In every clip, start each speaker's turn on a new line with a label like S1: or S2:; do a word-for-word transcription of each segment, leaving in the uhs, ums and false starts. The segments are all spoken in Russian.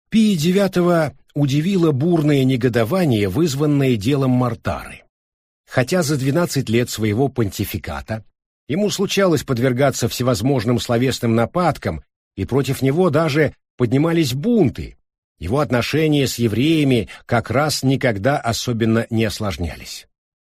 S1: Пия девятого удивило бурное негодование, вызванное делом Мортары. Хотя за двенадцать лет своего понтификата ему случалось подвергаться всевозможным словесным нападкам, и против него даже поднимались бунты, его отношения с евреями как раз никогда особенно не осложнялись.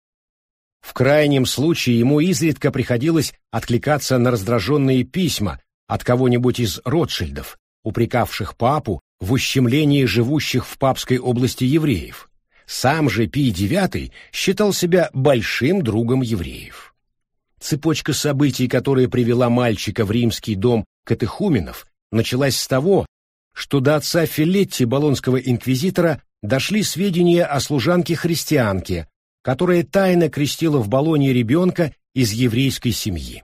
S1: В крайнем случае ему изредка приходилось откликаться на раздраженные письма от кого-нибудь из Ротшильдов, упрекавших папу в ущемлении живущих в папской области евреев. Сам же Пий девятый считал себя большим другом евреев. Цепочка событий, которая привела мальчика в римский дом катехуменов, началась с того, что до отца Филетти, болонского инквизитора, дошли сведения о служанке-христианке, которая тайно крестила в Болонье ребенка из еврейской семьи.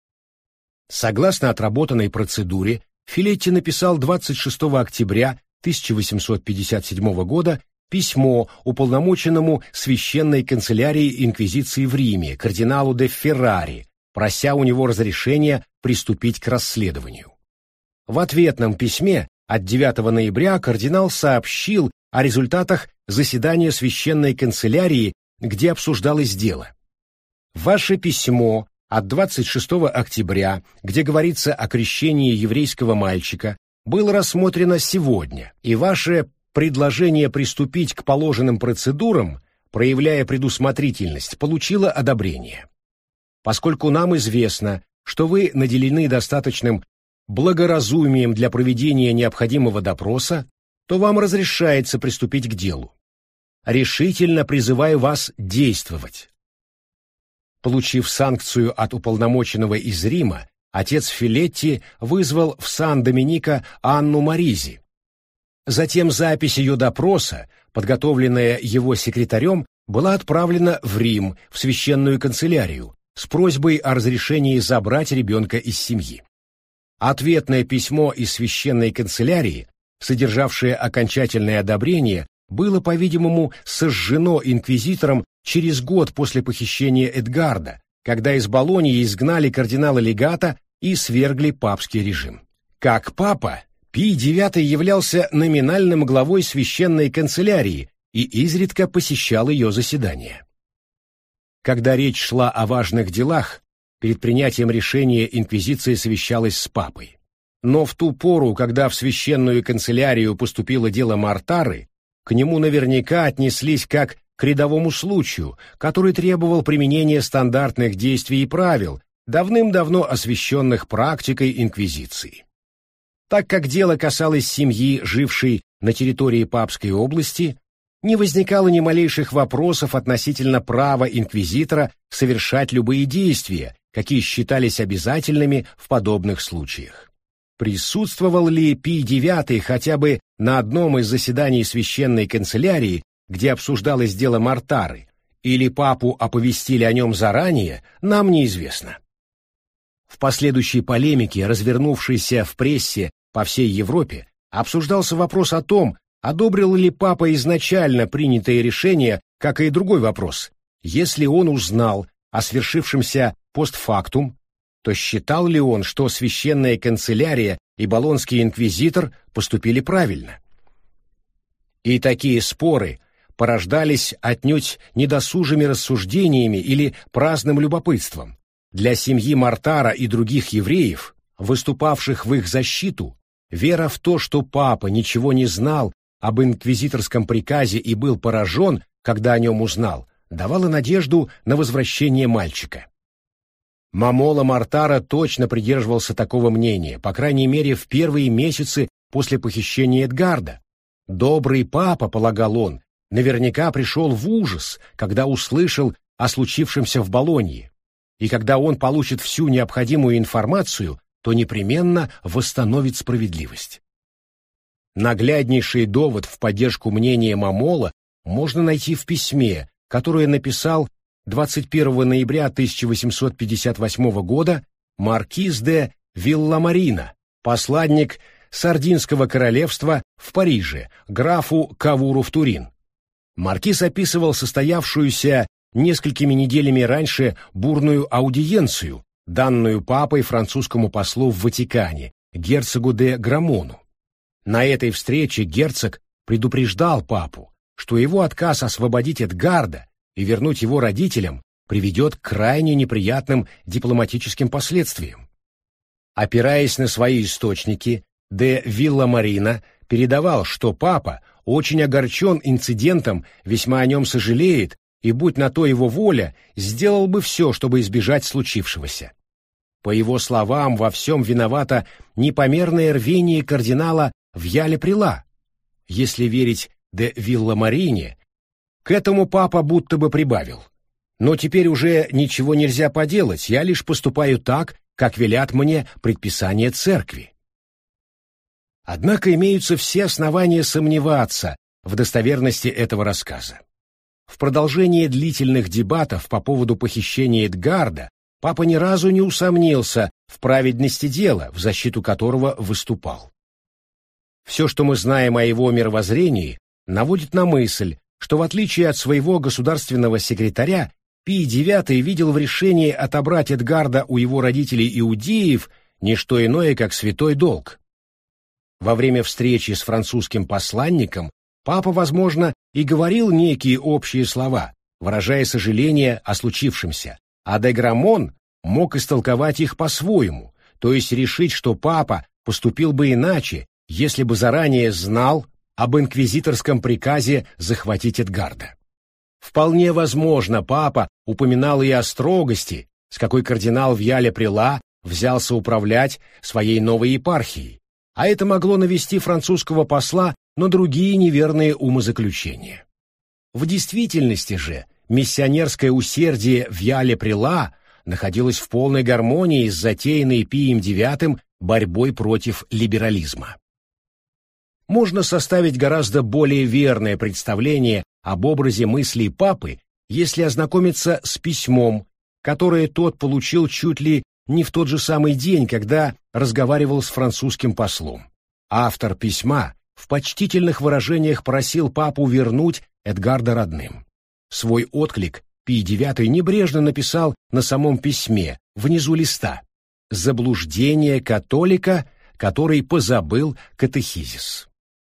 S1: Согласно отработанной процедуре, Филетти написал двадцать шестого октября тысяча восемьсот пятьдесят седьмого года письмо уполномоченному священной канцелярии инквизиции в Риме, кардиналу де Феррари, прося у него разрешения приступить к расследованию. В ответном письме от девятого ноября кардинал сообщил о результатах заседания священной канцелярии, где обсуждалось дело. Ваше письмо от двадцать шестого октября, где говорится о крещении еврейского мальчика, было рассмотрено сегодня, и ваше предложение приступить к положенным процедурам, проявляя предусмотрительность, получило одобрение. Поскольку нам известно, что вы наделены достаточным благоразумием для проведения необходимого допроса, то вам разрешается приступить к делу. Решительно призываю вас действовать. Получив санкцию от уполномоченного из Рима, отец Филетти вызвал в Сан-Доминика Анну Маризи. Затем запись ее допроса, подготовленная его секретарем, была отправлена в Рим, в священную канцелярию, с просьбой о разрешении забрать ребенка из семьи. Ответное письмо из священной канцелярии, содержавшее окончательное одобрение, было, по-видимому, сожжено инквизитором через год после похищения Эдгарда, когда из Болоньи изгнали кардинала-легата и свергли папский режим. Как папа, Пий девятый являлся номинальным главой священной канцелярии и изредка посещал ее заседания. Когда речь шла о важных делах, перед принятием решения инквизиция совещалась с папой. Но в ту пору, когда в священную канцелярию поступило дело Мортары, к нему наверняка отнеслись как к рядовому случаю, который требовал применения стандартных действий и правил, давным-давно освященных практикой инквизиции. Так как дело касалось семьи, жившей на территории Папской области, не возникало ни малейших вопросов относительно права инквизитора совершать любые действия, какие считались обязательными в подобных случаях. Присутствовал ли Пий девятый хотя бы на одном из заседаний священной канцелярии, где обсуждалось дело Мортары, или папу оповестили о нем заранее, нам неизвестно. В последующей полемике, развернувшейся в прессе по всей Европе, обсуждался вопрос о том, одобрил ли папа изначально принятое решение, как и другой вопрос. Если он узнал о свершившемся постфактум, то считал ли он, что священная канцелярия и болонский инквизитор поступили правильно? И такие споры порождались отнюдь недосужими рассуждениями или праздным любопытством. Для семьи Мортара и других евреев, выступавших в их защиту, вера в то, что папа ничего не знал об инквизиторском приказе и был поражен, когда о нем узнал, давала надежду на возвращение мальчика. Момоло Мортара точно придерживался такого мнения, по крайней мере в первые месяцы после похищения Эдгарда. Добрый папа, полагал он, наверняка пришел в ужас, когда услышал о случившемся в Болонье, и когда он получит всю необходимую информацию, то непременно восстановит справедливость. Нагляднейший довод в поддержку мнения Момола можно найти в письме, которое написал двадцать первого ноября тысяча восемьсот пятьдесят восьмого года маркиз де Вилламарина, посланник Сардинского королевства в Париже, графу Кавуру в Турин. Маркиз описывал состоявшуюся несколькими неделями раньше бурную аудиенцию, данную папой французскому послу в Ватикане, герцогу де Грамону. На этой встрече герцог предупреждал папу, что его отказ освободить Эдгарда и вернуть его родителям приведет к крайне неприятным дипломатическим последствиям. Опираясь на свои источники, де Вилламарина передавал, что папа очень огорчен инцидентом, весьма о нем сожалеет и, будь на то его воля, сделал бы все, чтобы избежать случившегося. По его словам, во всем виновато непомерное рвение кардинала Вьяле-Прила. Если верить де Вилламарине, к этому папа будто бы прибавил. Но теперь уже ничего нельзя поделать, я лишь поступаю так, как велят мне предписания церкви. Однако имеются все основания сомневаться в достоверности этого рассказа. В продолжение длительных дебатов по поводу похищения Эдгарда папа ни разу не усомнился в праведности дела, в защиту которого выступал. Все, что мы знаем о его мировоззрении, наводит на мысль, что в отличие от своего государственного секретаря, Пий девятый видел в решении отобрать Эдгарда у его родителей иудеев не что иное, как святой долг. Во время встречи с французским посланником папа, возможно, и говорил некие общие слова, выражая сожаление о случившемся, а де Граммон мог истолковать их по-своему, то есть решить, что папа поступил бы иначе, если бы заранее знал об инквизиторском приказе захватить Эдгарда. Вполне возможно, папа упоминал и о строгости, с какой кардинал Вьяле-Прила взялся управлять своей новой епархией, а это могло навести французского посла на другие неверные умозаключения. В действительности же миссионерское усердие Вьяле-Прила находилось в полной гармонии с затеянной Пием девятым борьбой против либерализма. Можно составить гораздо более верное представление об образе мыслей папы, если ознакомиться с письмом, которое тот получил чуть ли не в тот же самый день, когда разговаривал с французским послом. Автор письма в почтительных выражениях просил папу вернуть Эдгарда родным. Свой отклик Пий девятый небрежно написал на самом письме, внизу листа: «Заблуждение католика, который позабыл катехизис».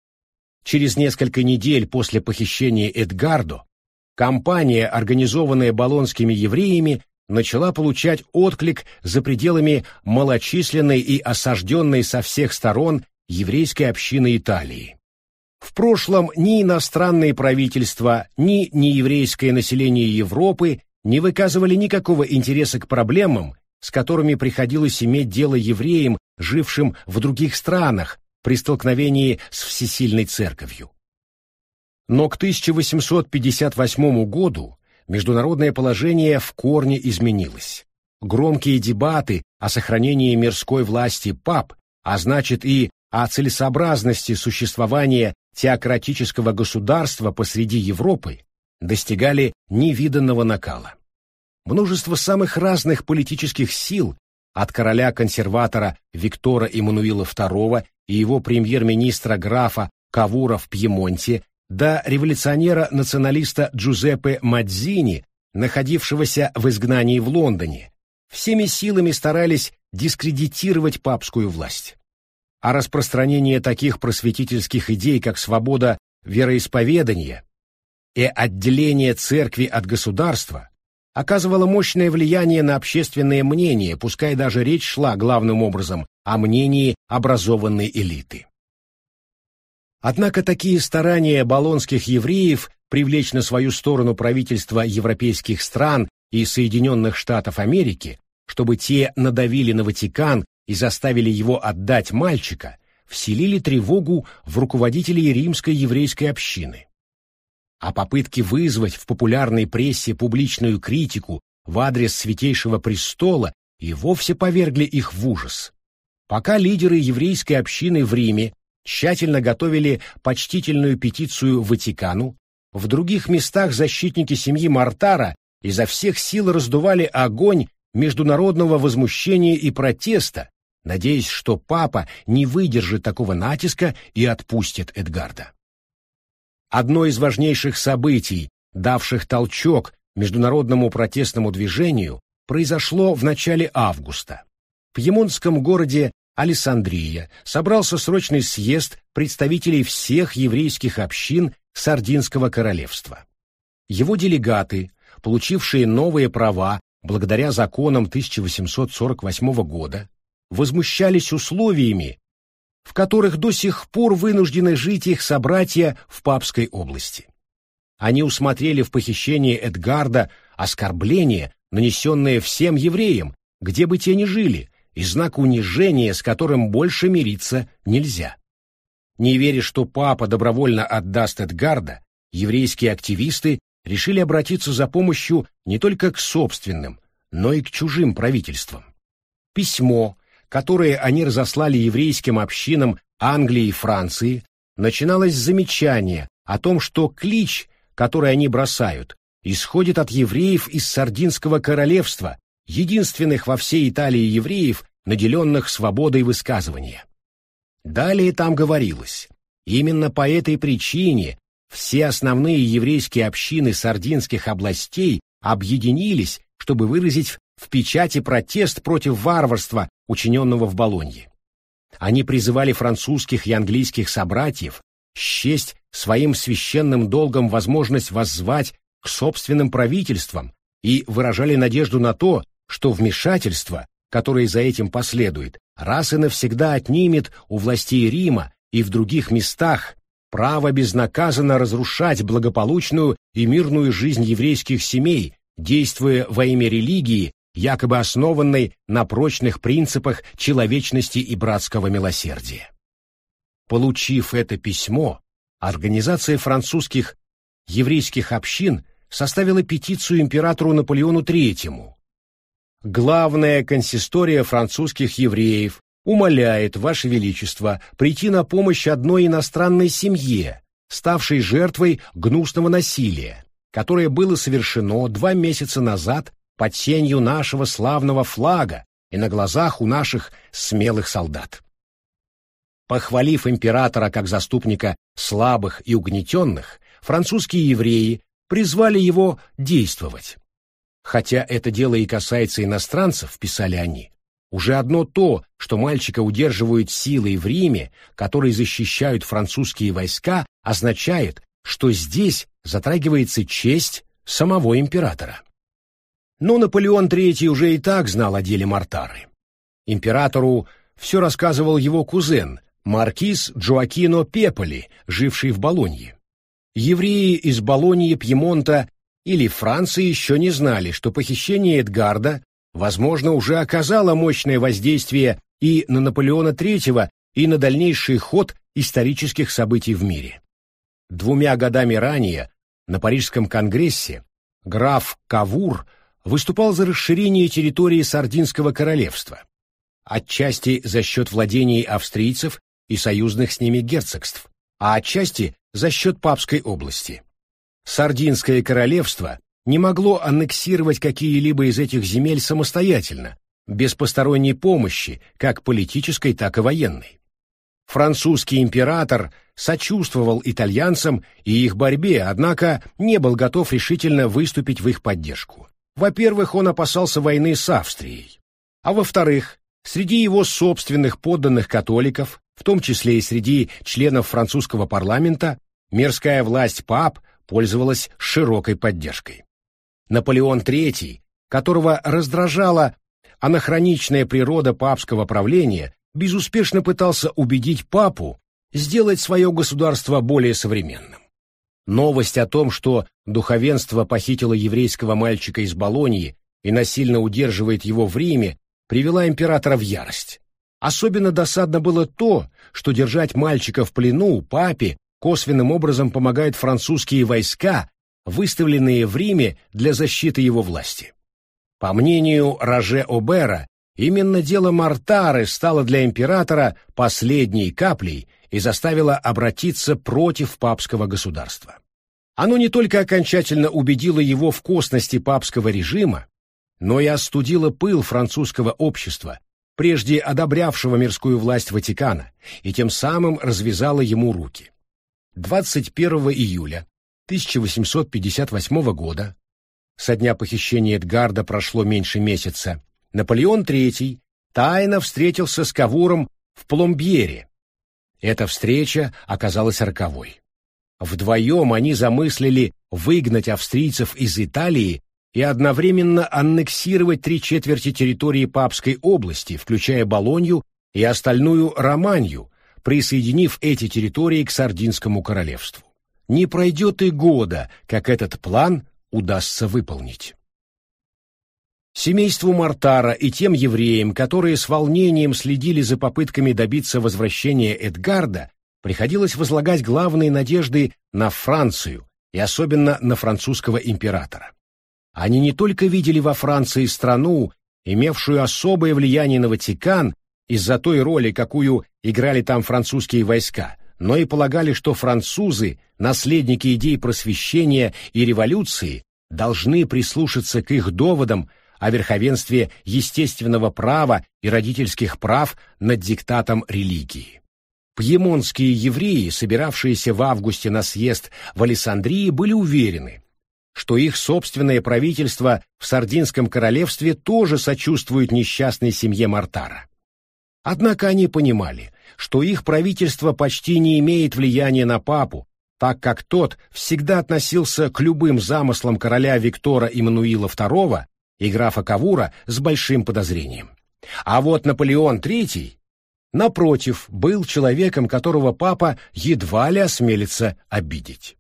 S1: Через несколько недель после похищения Эдгардо кампания, организованная болонскими евреями, начала получать отклик за пределами малочисленной и осажденной со всех сторон еврейской общины Италии. В прошлом ни иностранные правительства, ни нееврейское население Европы не выказывали никакого интереса к проблемам, с которыми приходилось иметь дело евреям, жившим в других странах, при столкновении с всесильной церковью. Но к тысяча восемьсот пятьдесят восьмому году международное положение в корне изменилось. Громкие дебаты о сохранении мирской власти пап, а значит и о целесообразности существования теократического государства посреди Европы, достигали невиданного накала. Множество самых разных политических сил, от короля-консерватора Виктора Эммануила второго и его премьер-министра графа Кавура в Пьемонте до революционера-националиста Джузеппе Мадзини, находившегося в изгнании в Лондоне, всеми силами старались дискредитировать папскую власть. А распространение таких просветительских идей, как свобода вероисповедания и отделение церкви от государства, оказывало мощное влияние на общественное мнение, пускай даже речь шла главным образом о мнении образованной элиты. Однако такие старания болонских евреев привлечь на свою сторону правительства европейских стран и Соединенных Штатов Америки, чтобы те надавили на Ватикан и заставили его отдать мальчика, вселили тревогу в руководителей римской еврейской общины. А попытки вызвать в популярной прессе публичную критику в адрес Святейшего Престола и вовсе повергли их в ужас. Пока лидеры еврейской общины в Риме тщательно готовили почтительную петицию Ватикану, в других местах защитники семьи Мортара изо всех сил раздували огонь международного возмущения и протеста, надеясь, что папа не выдержит такого натиска и отпустит Эдгарда. Одно из важнейших событий, давших толчок международному протестному движению, произошло в начале августа. В пьемонтском городе Алессандрия, собрался срочный съезд представителей всех еврейских общин Сардинского королевства. Его делегаты, получившие новые права благодаря законам тысяча восемьсот сорок восьмого года, возмущались условиями, в которых до сих пор вынуждены жить их собратья в Папской области. Они усмотрели в похищении Эдгарда оскорбление, нанесенное всем евреям, где бы те ни жили, и знак унижения, с которым больше мириться нельзя. Не веря, что папа добровольно отдаст Эдгарда, еврейские активисты решили обратиться за помощью не только к собственным, но и к чужим правительствам. Письмо, которое они разослали еврейским общинам Англии и Франции, начиналось с замечания о том, что клич, который они бросают, исходит от евреев из Сардинского королевства, единственных во всей Италии евреев, наделенных свободой высказывания. Далее там говорилось, именно по этой причине все основные еврейские общины сардинских областей объединились, чтобы выразить в печати протест против варварства, учиненного в Болонье. Они призывали французских и английских собратьев счесть своим священным долгом возможность воззвать к собственным правительствам и выражали надежду на то, что вмешательство, которое за этим последует, раз и навсегда отнимет у властей Рима и в других местах право безнаказанно разрушать благополучную и мирную жизнь еврейских семей, действуя во имя религии, якобы основанной на прочных принципах человечности и братского милосердия. Получив это письмо, организация французских еврейских общин составила петицию императору Наполеону третьему. Главная консистория французских евреев умоляет Ваше Величество прийти на помощь одной иностранной семье, ставшей жертвой гнусного насилия, которое было совершено два месяца назад под сенью нашего славного флага и на глазах у наших смелых солдат. Похвалив императора как заступника слабых и угнетенных, французские евреи призвали его действовать. Хотя это дело и касается иностранцев, писали они, уже одно то, что мальчика удерживают силой в Риме, которые защищают французские войска, означает, что здесь затрагивается честь самого императора. Но Наполеон третий уже и так знал о деле Мортары. Императору все рассказывал его кузен, маркиз Джоакино Пеполи, живший в Болонье. Евреи из Болоньи, Пьемонта или Франции еще не знали, что похищение Эдгарда, возможно, уже оказало мощное воздействие и на Наполеона третьего, и на дальнейший ход исторических событий в мире. Двумя годами ранее на Парижском конгрессе граф Кавур выступал за расширение территории Сардинского королевства, отчасти за счет владений австрийцев и союзных с ними герцогств, а отчасти за счет Папской области. Сардинское королевство не могло аннексировать какие-либо из этих земель самостоятельно, без посторонней помощи, как политической, так и военной. Французский император сочувствовал итальянцам и их борьбе, однако не был готов решительно выступить в их поддержку. Во-первых, он опасался войны с Австрией, а во-вторых, среди его собственных подданных католиков, в том числе и среди членов французского парламента, мирская власть пап пользовалась широкой поддержкой. Наполеон третий, которого раздражала анахроничная природа папского правления, безуспешно пытался убедить папу сделать свое государство более современным. Новость о том, что духовенство похитило еврейского мальчика из Болоньи и насильно удерживает его в Риме, привела императора в ярость. Особенно досадно было то, что держать мальчика в плену папе косвенным образом помогают французские войска, выставленные в Риме для защиты его власти. По мнению Роже Обера, именно дело Мортары стало для императора последней каплей и заставило обратиться против папского государства. Оно не только окончательно убедило его в косности папского режима, но и остудило пыл французского общества, прежде одобрявшего мирскую власть Ватикана, и тем самым развязало ему руки. двадцать первого июля тысяча восемьсот пятьдесят восьмого года, со дня похищения Эдгарда прошло меньше месяца, Наполеон третий тайно встретился с Кавуром в Пломбьере. Эта встреча оказалась роковой. Вдвоем они замыслили выгнать австрийцев из Италии и одновременно аннексировать три четверти территории Папской области, включая Болонью и остальную Романью, присоединив эти территории к Сардинскому королевству. Не пройдет и года, как этот план удастся выполнить. Семейству Мортара и тем евреям, которые с волнением следили за попытками добиться возвращения Эдгарда, приходилось возлагать главные надежды на Францию и особенно на французского императора. Они не только видели во Франции страну, имевшую особое влияние на Ватикан из-за той роли, какую играли там французские войска, но и полагали, что французы, наследники идей просвещения и революции, должны прислушаться к их доводам о верховенстве естественного права и родительских прав над диктатом религии. Пьемонтские евреи, собиравшиеся в августе на съезд в Алессандрии, были уверены, что их собственное правительство в Сардинском королевстве тоже сочувствует несчастной семье Мортара. Однако они понимали, что их правительство почти не имеет влияния на папу, так как тот всегда относился к любым замыслам короля Виктора Эммануила второго и графа Кавура с большим подозрением. А вот Наполеон третий, напротив, был человеком, которого папа едва ли осмелится обидеть.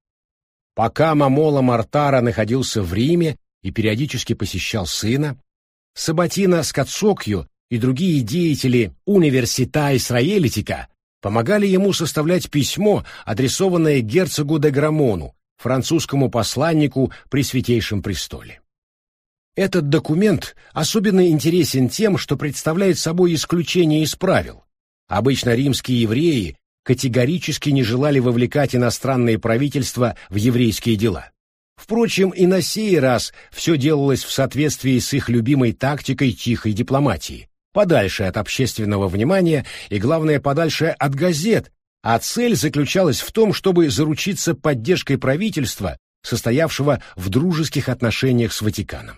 S1: Пока Момоло Мортара находился в Риме и периодически посещал сына, Сабатино Скацокью и другие деятели Университа Исраэлитика помогали ему составлять письмо, адресованное герцогу де Грамону, французскому посланнику при Святейшем престоле. Этот документ особенно интересен тем, что представляет собой исключение из правил. Обычно римские евреи категорически не желали вовлекать иностранные правительства в еврейские дела. Впрочем, и на сей раз все делалось в соответствии с их любимой тактикой тихой дипломатии, подальше от общественного внимания и, главное, подальше от газет, а цель заключалась в том, чтобы заручиться поддержкой правительства, состоявшего в дружеских отношениях с Ватиканом.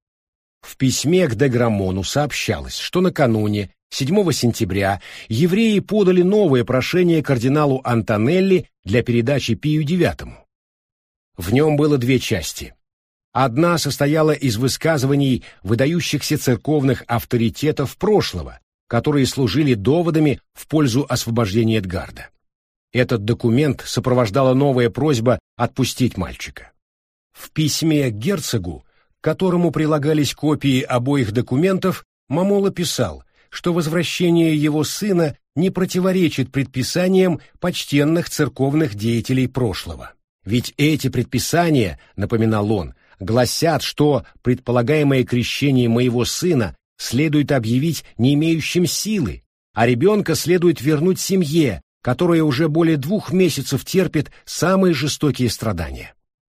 S1: В письме к де Грамону сообщалось, что накануне, седьмого сентября, евреи подали новое прошение кардиналу Антонелли для передачи Пию девятому. В нем было две части. Одна состояла из высказываний выдающихся церковных авторитетов прошлого, которые служили доводами в пользу освобождения Эдгарда. Этот документ сопровождала новая просьба отпустить мальчика. В письме к герцогу, к которому прилагались копии обоих документов, Момоло писал, что возвращение его сына не противоречит предписаниям почтенных церковных деятелей прошлого. Ведь эти предписания, напоминал он, гласят, что предполагаемое крещение моего сына следует объявить не имеющим силы, а ребенка следует вернуть семье, которая уже более двух месяцев терпит самые жестокие страдания.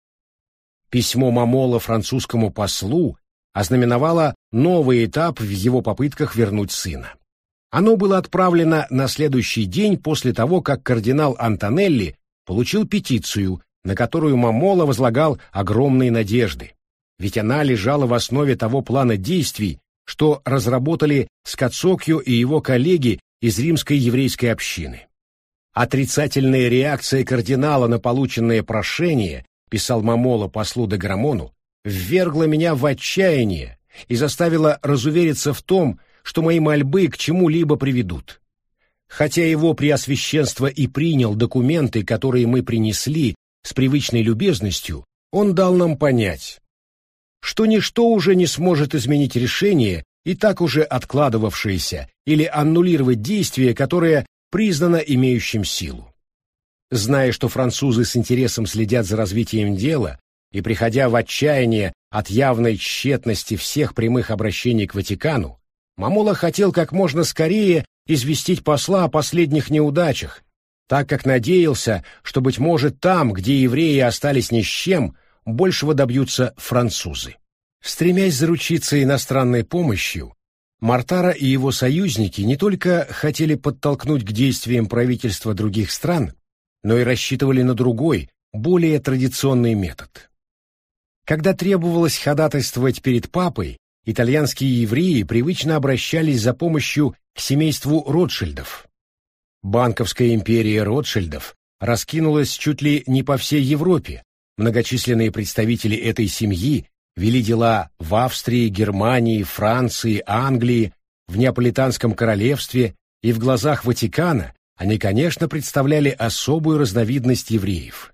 S1: Письмо Момоло французскому послу ознаменовало новый этап в его попытках вернуть сына. Оно было отправлено на следующий день после того, как кардинал Антонелли получил петицию, на которую Момоло возлагал огромные надежды, ведь она лежала в основе того плана действий, что разработали Скацокью и его коллеги из римской еврейской общины. Отрицательная реакция кардинала на полученное прошение, писал Момоло послу де Грамону, ввергла меня в отчаяние и заставила разувериться в том, что мои мольбы к чему-либо приведут. Хотя его преосвященство и принял документы, которые мы принесли, с привычной любезностью, он дал нам понять, что ничто уже не сможет изменить решение, и так уже откладывавшееся, или аннулировать действие, которое признано имеющим силу. Зная, что французы с интересом следят за развитием дела, и приходя в отчаяние от явной тщетности всех прямых обращений к Ватикану, Момоло хотел как можно скорее известить посла о последних неудачах, так как надеялся, что, быть может, там, где евреи остались ни с чем, большего добьются французы. Стремясь заручиться иностранной помощью, Мортара и его союзники не только хотели подтолкнуть к действиям правительства других стран, но и рассчитывали на другой, более традиционный метод. Когда требовалось ходатайствовать перед папой, итальянские евреи привычно обращались за помощью к семейству Ротшильдов. Банковская империя Ротшильдов раскинулась чуть ли не по всей Европе. Многочисленные представители этой семьи вели дела в Австрии, Германии, Франции, Англии, в Неаполитанском королевстве, и в глазах Ватикана они, конечно, представляли особую разновидность евреев.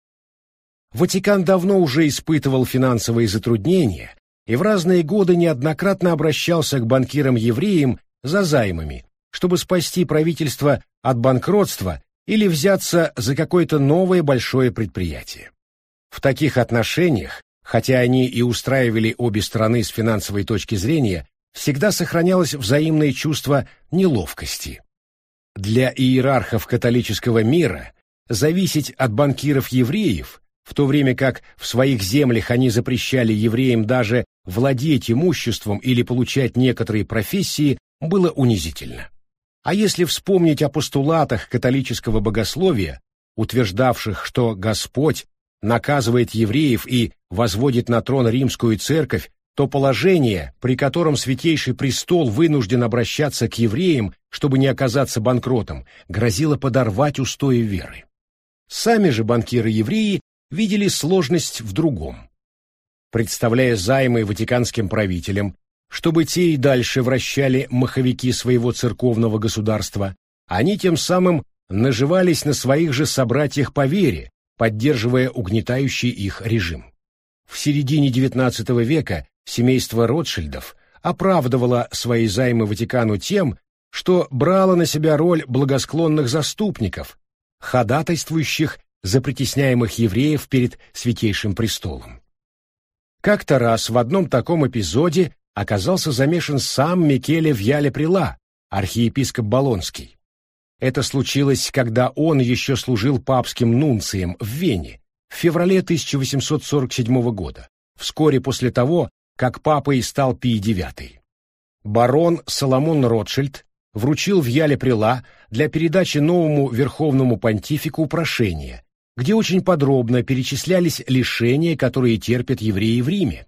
S1: Ватикан давно уже испытывал финансовые затруднения и в разные годы неоднократно обращался к банкирам-евреям за займами, чтобы спасти правительство от банкротства или взяться за какое-то новое большое предприятие. В таких отношениях, хотя они и устраивали обе стороны с финансовой точки зрения, всегда сохранялось взаимное чувство неловкости. Для иерархов католического мира зависеть от банкиров-евреев, в то время как в своих землях они запрещали евреям даже владеть имуществом или получать некоторые профессии, было унизительно. А если вспомнить о постулатах католического богословия, утверждавших, что Господь наказывает евреев и возводит на трон римскую церковь, то положение, при котором Святейший Престол вынужден обращаться к евреям, чтобы не оказаться банкротом, грозило подорвать устои веры. Сами же банкиры-евреи видели сложность в другом. Представляя займы ватиканским правителям, чтобы те и дальше вращали маховики своего церковного государства, они тем самым наживались на своих же собратьях по вере, поддерживая угнетающий их режим. В середине девятнадцатого века семейство Ротшильдов оправдывало свои займы Ватикану тем, что брало на себя роль благосклонных заступников, ходатайствующих за притесняемых евреев перед Святейшим Престолом. Как-то раз в одном таком эпизоде оказался замешан сам Микеле Вьяле-Прила, архиепископ Болонский. Это случилось, когда он еще служил папским нунцием в Вене в феврале тысяча восемьсот сорок седьмого года, вскоре после того, как папой стал Пий девятый. Барон Соломон Ротшильд вручил Вьяле-Прила для передачи новому верховному понтифику прошение, где очень подробно перечислялись лишения, которые терпят евреи в Риме.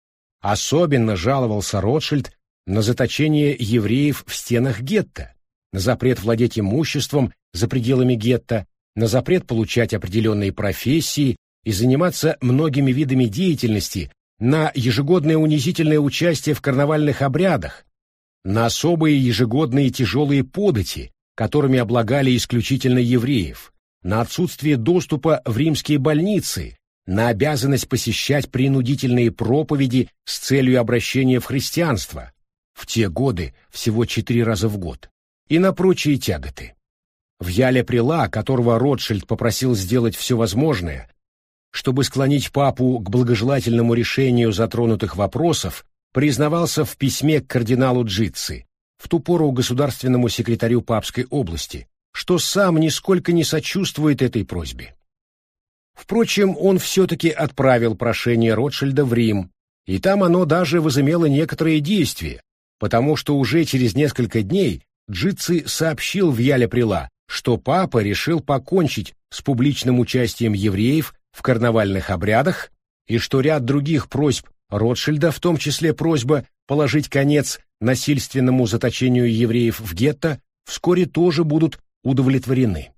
S1: Особенно жаловался Ротшильд на заточение евреев в стенах гетто, на запрет владеть имуществом за пределами гетто, на запрет получать определенные профессии и заниматься многими видами деятельности, на ежегодное унизительное участие в карнавальных обрядах, на особые ежегодные тяжелые подати, которыми облагали исключительно евреев, на отсутствие доступа в римские больницы, на обязанность посещать принудительные проповеди с целью обращения в христианство, в те годы всего четыре раза в год, и на прочие тяготы. Вьяле-Прила, которого Ротшильд попросил сделать все возможное, чтобы склонить папу к благожелательному решению затронутых вопросов, признавался в письме к кардиналу Джицци, в ту пору государственному секретарю Папской области, что сам нисколько не сочувствует этой просьбе. Впрочем, он все-таки отправил прошение Ротшильда в Рим, и там оно даже возымело некоторое действие, потому что уже через несколько дней Джицци сообщил Вьяле-Прила, что папа решил покончить с публичным участием евреев в карнавальных обрядах и что ряд других просьб Ротшильда, в том числе просьба положить конец насильственному заточению евреев в гетто, вскоре тоже будут удовлетворены.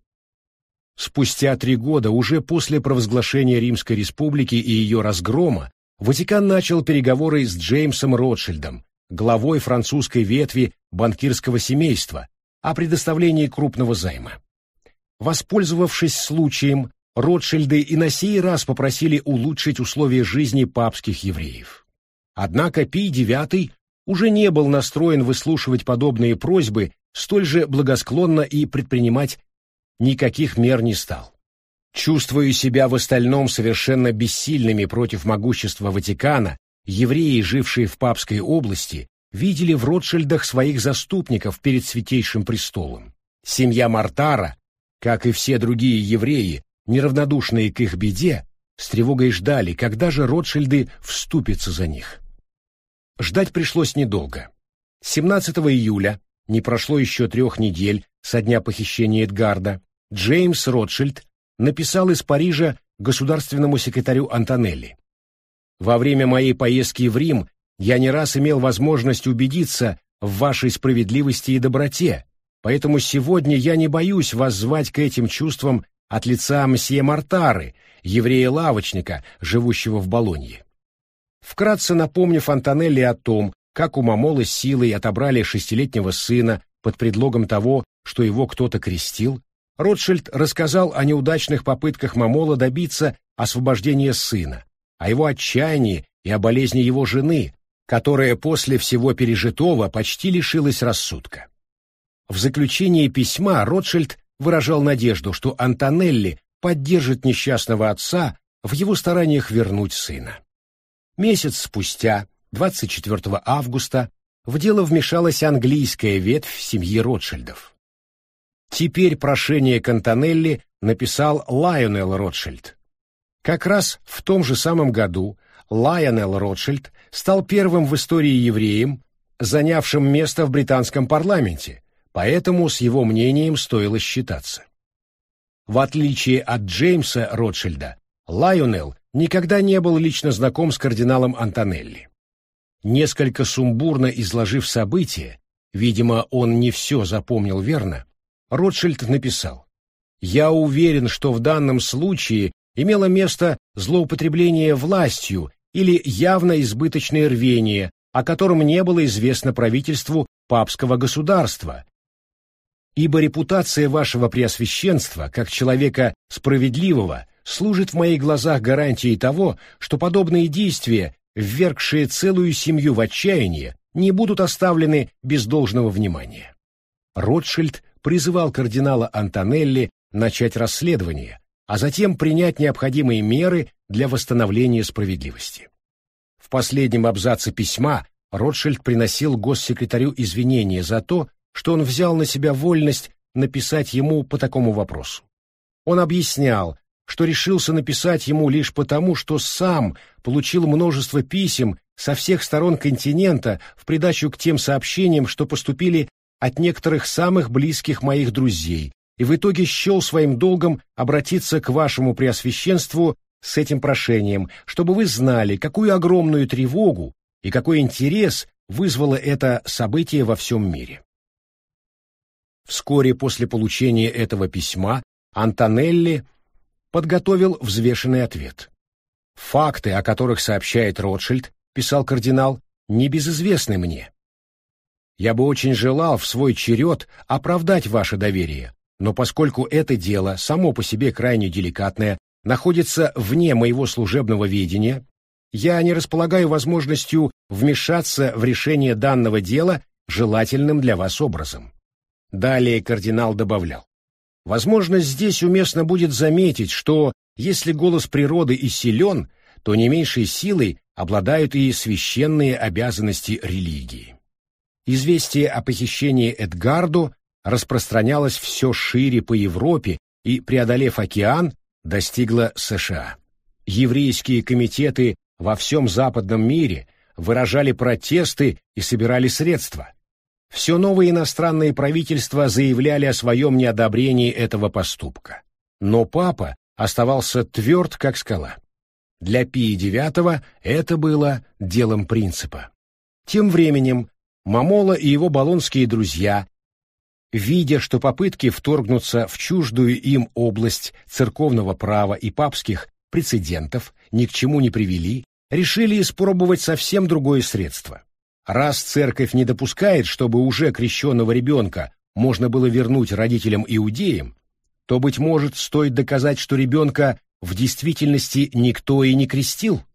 S1: Спустя три года, уже после провозглашения Римской Республики и ее разгрома, Ватикан начал переговоры с Джеймсом Ротшильдом, главой французской ветви банкирского семейства, о предоставлении крупного займа. Воспользовавшись случаем, Ротшильды и на сей раз попросили улучшить условия жизни папских евреев. Однако Пий девятый уже не был настроен выслушивать подобные просьбы столь же благосклонно и предпринимать никаких мер не стал. Чувствуя себя в остальном совершенно бессильными против могущества Ватикана, евреи, жившие в Папской области, видели в Ротшильдах своих заступников перед Святейшим Престолом. Семья Мортара, как и все другие евреи, неравнодушные к их беде, с тревогой ждали, когда же Ротшильды вступятся за них. Ждать пришлось недолго. семнадцатого июля, не прошло еще трех недель со дня похищения Эдгарда, Джеймс Ротшильд написал из Парижа государственному секретарю Антонелли: «Во время моей поездки в Рим Я не раз имел возможность убедиться в вашей справедливости и доброте, поэтому сегодня я не боюсь воззвать к этим чувствам от лица мсье Мортары, еврея-лавочника, живущего в Болонье. Вкратце напомню Фонтанелли о том, как у Момолы силой отобрали шестилетнего сына под предлогом того, что его кто-то крестил, Ротшильд рассказал о неудачных попытках Момола добиться освобождения сына, о его отчаянии и о болезни его жены, которая после всего пережитого почти лишилась рассудка. В заключении письма Ротшильд выражал надежду, что Антонелли поддержит несчастного отца в его стараниях вернуть сына. Месяц спустя, двадцать четвёртого августа, в дело вмешалась английская ветвь семьи Ротшильдов. Теперь прошение к Антонелли написал Лайонел Ротшильд. Как раз в том же самом году Лайонел Ротшильд стал первым в истории евреем, занявшим место в британском парламенте, поэтому с его мнением стоило считаться. В отличие от Джеймса Ротшильда, Лайонел никогда не был лично знаком с кардиналом Антонелли. Несколько сумбурно изложив события, видимо, он не все запомнил верно, Ротшильд написал: «Я уверен, что в данном случае имело место злоупотребление властью или явно избыточное рвение, о котором не было известно правительству папского государства, ибо репутация вашего преосвященства, как человека справедливого, служит в моих глазах гарантией того, что подобные действия, ввергшие целую семью в отчаяние, не будут оставлены без должного внимания». Ротшильд призывал кардинала Антонелли начать расследование, а затем принять необходимые меры для восстановления справедливости. В последнем абзаце письма Ротшильд приносил госсекретарю извинения за то, что он взял на себя вольность написать ему по такому вопросу. Он объяснял, что решился написать ему лишь потому, что сам получил множество писем со всех сторон континента в придачу к тем сообщениям, что поступили от некоторых самых близких моих друзей, и в итоге счел своим долгом обратиться к вашему преосвященству с этим прошением, чтобы вы знали, какую огромную тревогу и какой интерес вызвало это событие во всем мире. Вскоре после получения этого письма Антонелли подготовил взвешенный ответ. «Факты, о которых сообщает Ротшильд, — писал кардинал, — небезызвестны мне. Я бы очень желал в свой черед оправдать ваше доверие, но поскольку это дело, само по себе крайне деликатное, находится вне моего служебного ведения, я не располагаю возможностью вмешаться в решение данного дела желательным для вас образом». Далее кардинал добавлял: «Возможно, здесь уместно будет заметить, что если голос природы и силен, то не меньшей силой обладают и священные обязанности религии». Известие о похищении Эдгардо распространялось все шире по Европе и, преодолев океан, достигло США. Еврейские комитеты во всем западном мире выражали протесты и собирали средства. Все новые иностранные правительства заявляли о своем неодобрении этого поступка. Но папа оставался тверд, как скала. Для Пия девятого это было делом принципа. Тем временем Момола и его болонские друзья, видя, что попытки вторгнуться в чуждую им область церковного права и папских прецедентов ни к чему не привели, решили испробовать совсем другое средство. Раз церковь не допускает, чтобы уже крещенного ребенка можно было вернуть родителям-иудеям, то, быть может, стоит доказать, что ребенка в действительности никто и не крестил.